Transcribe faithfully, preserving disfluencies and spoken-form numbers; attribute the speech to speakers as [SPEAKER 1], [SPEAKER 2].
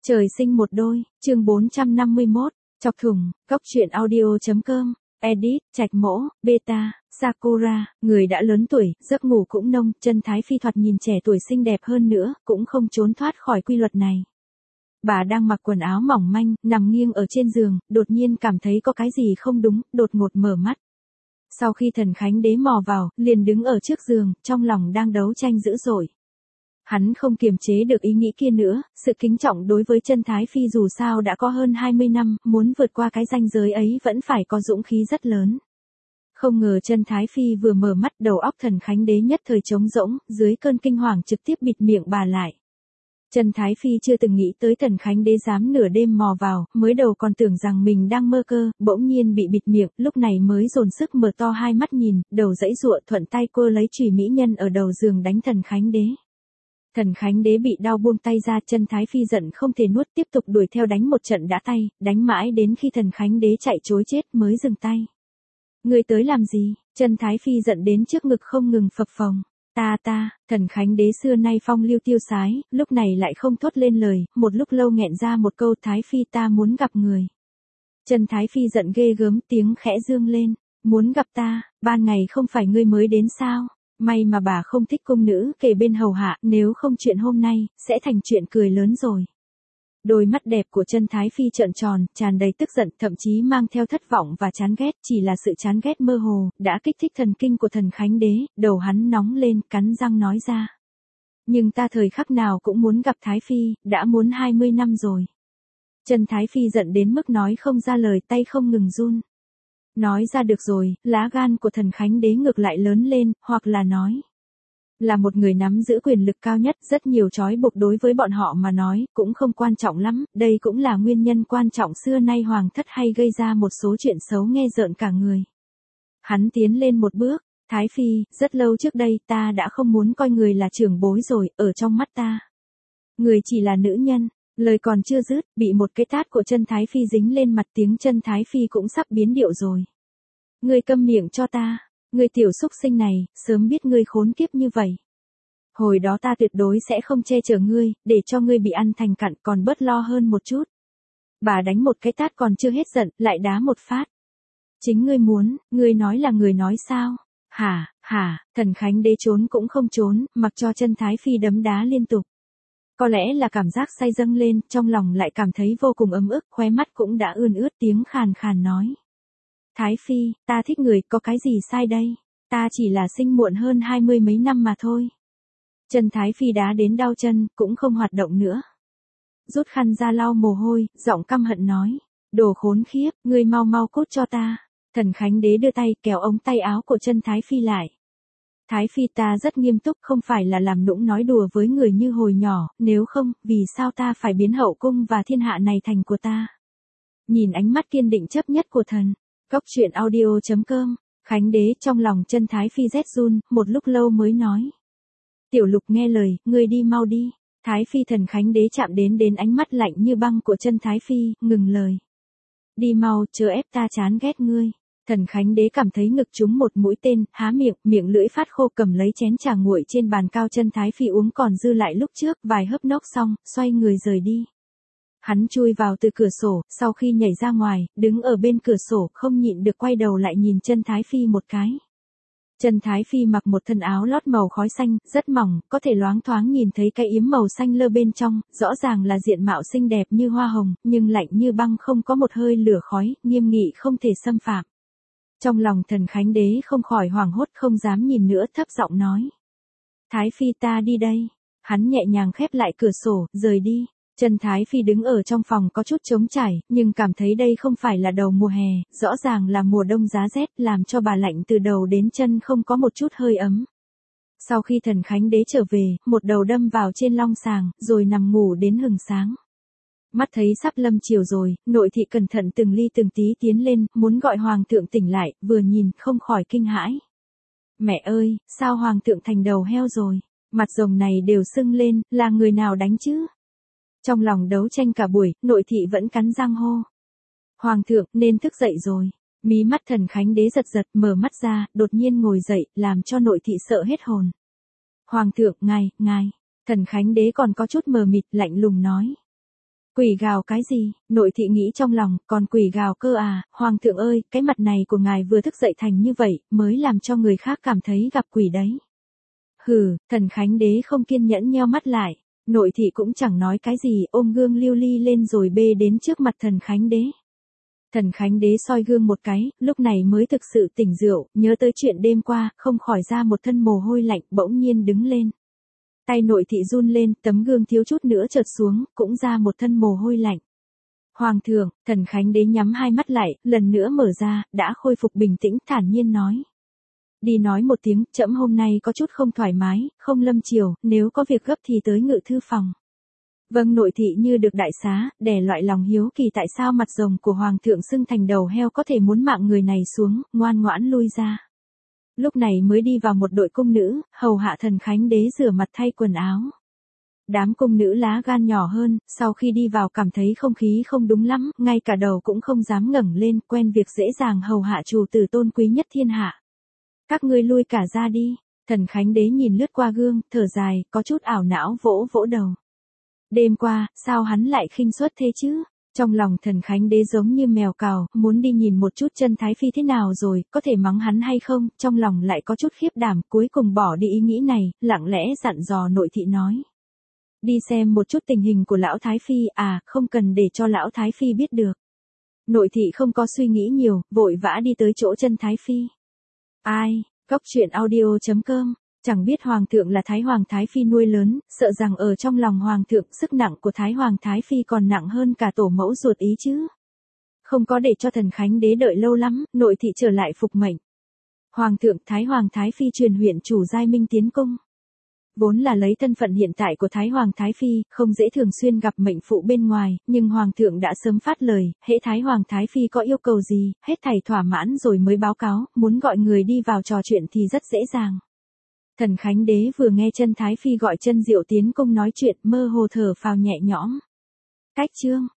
[SPEAKER 1] Trời sinh một đôi, chương bốn trăm năm mươi mốt, chọc thủng, góc truyện audio chấm com, edit, Trạch Mỗ, beta, Sakura, người đã lớn tuổi, giấc ngủ cũng nông, chân Thái Phi thoạt nhìn trẻ tuổi xinh đẹp hơn nữa, cũng không trốn thoát khỏi quy luật này. Bà đang mặc quần áo mỏng manh, nằm nghiêng ở trên giường, đột nhiên cảm thấy có cái gì không đúng, đột ngột mở mắt. Sau khi Thần Khánh Đế mò vào, liền đứng ở trước giường, trong lòng đang đấu tranh dữ dội. Hắn không kiềm chế được ý nghĩ kia nữa, sự kính trọng đối với chân Thái Phi dù sao đã có hơn hai mươi năm, muốn vượt qua cái ranh giới ấy vẫn phải có dũng khí rất lớn. Không ngờ chân Thái Phi vừa mở mắt, đầu óc Thần Khánh Đế nhất thời trống rỗng, dưới cơn kinh hoàng trực tiếp bịt miệng bà lại. Chân Thái Phi chưa từng nghĩ tới Thần Khánh Đế dám nửa đêm mò vào, mới đầu còn tưởng rằng mình đang mơ cơ, bỗng nhiên bị bịt miệng, lúc này mới dồn sức mở to hai mắt nhìn, đầu giãy giụa thuận tay cô lấy chùy mỹ nhân ở đầu giường đánh Thần Khánh Đế. Thần Khánh Đế bị đau buông tay ra, chân Thái Phi giận không thể nuốt, tiếp tục đuổi theo đánh một trận đã tay, đánh mãi đến khi Thần Khánh Đế chạy trối chết mới dừng tay. Người tới làm gì? Chân Thái Phi giận đến trước ngực không ngừng phập phồng. Ta ta, Thần Khánh Đế xưa nay phong lưu tiêu sái, lúc này lại không thốt lên lời, một lúc lâu nghẹn ra một câu Thái Phi ta muốn gặp người. Chân Thái Phi giận ghê gớm, tiếng khẽ dương lên, muốn gặp ta, ban ngày không phải ngươi mới đến sao? May mà bà không thích cung nữ kề bên hầu hạ, nếu không chuyện hôm nay, sẽ thành chuyện cười lớn rồi. Đôi mắt đẹp của chân Thái Phi trợn tròn, tràn đầy tức giận, thậm chí mang theo thất vọng và chán ghét, chỉ là sự chán ghét mơ hồ, đã kích thích thần kinh của Thần Khánh Đế, đầu hắn nóng lên, cắn răng nói ra. Nhưng ta thời khắc nào cũng muốn gặp Thái Phi, đã muốn hai mươi năm rồi. Chân Thái Phi giận đến mức nói không ra lời, tay không ngừng run. Nói ra được rồi, lá gan của Thần Khánh Đế ngược lại lớn lên, hoặc là nói. Là một người nắm giữ quyền lực cao nhất, rất nhiều trói buộc đối với bọn họ mà nói, cũng không quan trọng lắm, đây cũng là nguyên nhân quan trọng xưa nay hoàng thất hay gây ra một số chuyện xấu nghe rợn cả người. Hắn tiến lên một bước, Thái Phi, rất lâu trước đây ta đã không muốn coi người là trưởng bối rồi, ở trong mắt ta. Người chỉ là nữ nhân. Lời còn chưa dứt, bị một cái tát của chân Thái Phi dính lên mặt, tiếng chân Thái Phi cũng sắp biến điệu rồi. Ngươi câm miệng cho ta, ngươi tiểu xúc sinh này, sớm biết ngươi khốn kiếp như vậy. Hồi đó ta tuyệt đối sẽ không che chở ngươi, để cho ngươi bị ăn thành cặn, còn bớt lo hơn một chút. Bà đánh một cái tát còn chưa hết giận, lại đá một phát. Chính ngươi muốn, ngươi nói là người nói sao? Hả, hả, Thần Khánh Đế trốn cũng không trốn, mặc cho chân Thái Phi đấm đá liên tục. Có lẽ là cảm giác say dâng lên, trong lòng lại cảm thấy vô cùng ấm ức, khóe mắt cũng đã ươn ướt, tiếng khàn khàn nói. Thái Phi, ta thích người, có cái gì sai đây? Ta chỉ là sinh muộn hơn hai mươi mấy năm mà thôi. Chân Thái Phi đá đến đau chân, cũng không hoạt động nữa. Rút khăn ra lau mồ hôi, giọng căm hận nói. Đồ khốn khiếp, ngươi mau mau cút cho ta. Thần Khánh Đế đưa tay kéo ống tay áo của chân Thái Phi lại. Thái Phi ta rất nghiêm túc, không phải là làm nũng nói đùa với người như hồi nhỏ, nếu không, vì sao ta phải biến hậu cung và thiên hạ này thành của ta? Nhìn ánh mắt kiên định chấp nhất của thần, góc truyện audio chấm com, Khánh Đế trong lòng chân Thái Phi rét run, một lúc lâu mới nói. Tiểu Lục nghe lời, ngươi đi mau đi. Thái Phi Thần Khánh Đế chạm đến đến ánh mắt lạnh như băng của chân Thái Phi, ngừng lời. Đi mau, chớ ép ta chán ghét ngươi. Thần Khánh Đế cảm thấy ngực trúng một mũi tên, há miệng, miệng lưỡi phát khô, cầm lấy chén trà nguội trên bàn cao, chân Thái Phi uống còn dư lại lúc trước, vài hớp nốc xong, xoay người rời đi. Hắn chui vào từ cửa sổ, sau khi nhảy ra ngoài, đứng ở bên cửa sổ, không nhịn được quay đầu lại nhìn chân Thái Phi một cái. Chân Thái Phi mặc một thân áo lót màu khói xanh, rất mỏng, có thể loáng thoáng nhìn thấy cái yếm màu xanh lơ bên trong, rõ ràng là diện mạo xinh đẹp như hoa hồng, nhưng lạnh như băng, không có một hơi lửa khói, nghiêm nghị không thể xâm phạm. Trong lòng Thần Khánh Đế không khỏi hoảng hốt, không dám nhìn nữa, thấp giọng nói. Thái Phi ta đi đây. Hắn nhẹ nhàng khép lại cửa sổ, rời đi. Chân Thái Phi đứng ở trong phòng có chút trống trải, nhưng cảm thấy đây không phải là đầu mùa hè, rõ ràng là mùa đông giá rét, làm cho bà lạnh từ đầu đến chân, không có một chút hơi ấm. Sau khi Thần Khánh Đế trở về, một đầu đâm vào trên long sàng, rồi nằm ngủ đến hừng sáng. Mắt thấy sắp lâm chiều rồi, nội thị cẩn thận từng ly từng tí tiến lên, muốn gọi hoàng thượng tỉnh lại, vừa nhìn, không khỏi kinh hãi. Mẹ ơi, sao hoàng thượng thành đầu heo rồi? Mặt rồng này đều sưng lên, là người nào đánh chứ? Trong lòng đấu tranh cả buổi, nội thị vẫn cắn răng hô. Hoàng thượng, nên thức dậy rồi. Mí mắt Thần Khánh Đế giật giật, mở mắt ra, đột nhiên ngồi dậy, làm cho nội thị sợ hết hồn. Hoàng thượng, ngài, ngài. Thần Khánh Đế còn có chút mờ mịt, lạnh lùng nói. Quỷ gào cái gì, nội thị nghĩ trong lòng, còn quỷ gào cơ à, hoàng thượng ơi, cái mặt này của ngài vừa thức dậy thành như vậy, mới làm cho người khác cảm thấy gặp quỷ đấy. Hừ, thần Khánh Đế không kiên nhẫn nheo mắt lại, nội thị cũng chẳng nói cái gì, ôm gương lưu ly lên rồi bê đến trước mặt thần Khánh Đế. Thần Khánh Đế soi gương một cái, lúc này mới thực sự tỉnh rượu, nhớ tới chuyện đêm qua, không khỏi ra một thân mồ hôi lạnh, bỗng nhiên đứng lên. Tay nội thị run lên, tấm gương thiếu chút nữa chợt xuống, cũng ra một thân mồ hôi lạnh. Hoàng thượng, thần Khánh Đế nhắm hai mắt lại, lần nữa mở ra, đã khôi phục bình tĩnh, thản nhiên nói. Đi nói một tiếng, trẫm hôm nay có chút không thoải mái, không lâm chiều, nếu có việc gấp thì tới ngự thư phòng. Vâng, nội thị như được đại xá, đè loại lòng hiếu kỳ tại sao mặt rồng của hoàng thượng sưng thành đầu heo có thể muốn mạng người này xuống, ngoan ngoãn lui ra. Lúc này mới đi vào một đội cung nữ, hầu hạ thần Khánh Đế rửa mặt thay quần áo. Đám cung nữ lá gan nhỏ hơn, sau khi đi vào cảm thấy không khí không đúng lắm, ngay cả đầu cũng không dám ngẩng lên, quen việc dễ dàng hầu hạ chủ tử tôn quý nhất thiên hạ. Các ngươi lui cả ra đi, thần Khánh Đế nhìn lướt qua gương, thở dài, có chút ảo não vỗ vỗ đầu. Đêm qua, sao hắn lại khinh suất thế chứ? Trong lòng thần Khánh Đế giống như mèo cào, muốn đi nhìn một chút chân Thái Phi thế nào rồi, có thể mắng hắn hay không, trong lòng lại có chút khiếp đảm, cuối cùng bỏ đi ý nghĩ này, lặng lẽ dặn dò nội thị nói. Đi xem một chút tình hình của lão Thái Phi, à, không cần để cho lão Thái Phi biết được. Nội thị không có suy nghĩ nhiều, vội vã đi tới chỗ chân Thái Phi. Ai, góc truyện audio chấm com. Chẳng biết hoàng thượng là Thái Hoàng Thái Phi nuôi lớn, sợ rằng ở trong lòng hoàng thượng sức nặng của Thái Hoàng Thái Phi còn nặng hơn cả tổ mẫu ruột ý chứ. Không có để cho thần Khánh Đế đợi lâu lắm, nội thị trở lại phục mệnh. Hoàng thượng Thái Hoàng Thái Phi truyền huyện chủ giai minh tiến cung. Vốn là lấy thân phận hiện tại của Thái Hoàng Thái Phi, không dễ thường xuyên gặp mệnh phụ bên ngoài, nhưng Hoàng thượng đã sớm phát lời, hễ Thái Hoàng Thái Phi có yêu cầu gì, hết thảy thỏa mãn rồi mới báo cáo, muốn gọi người đi vào trò chuyện thì rất dễ dàng. Thần Khánh Đế vừa nghe chân Thái Phi gọi chân Diệu tiến cung nói chuyện, mơ hồ thở phào nhẹ nhõm. Cách chương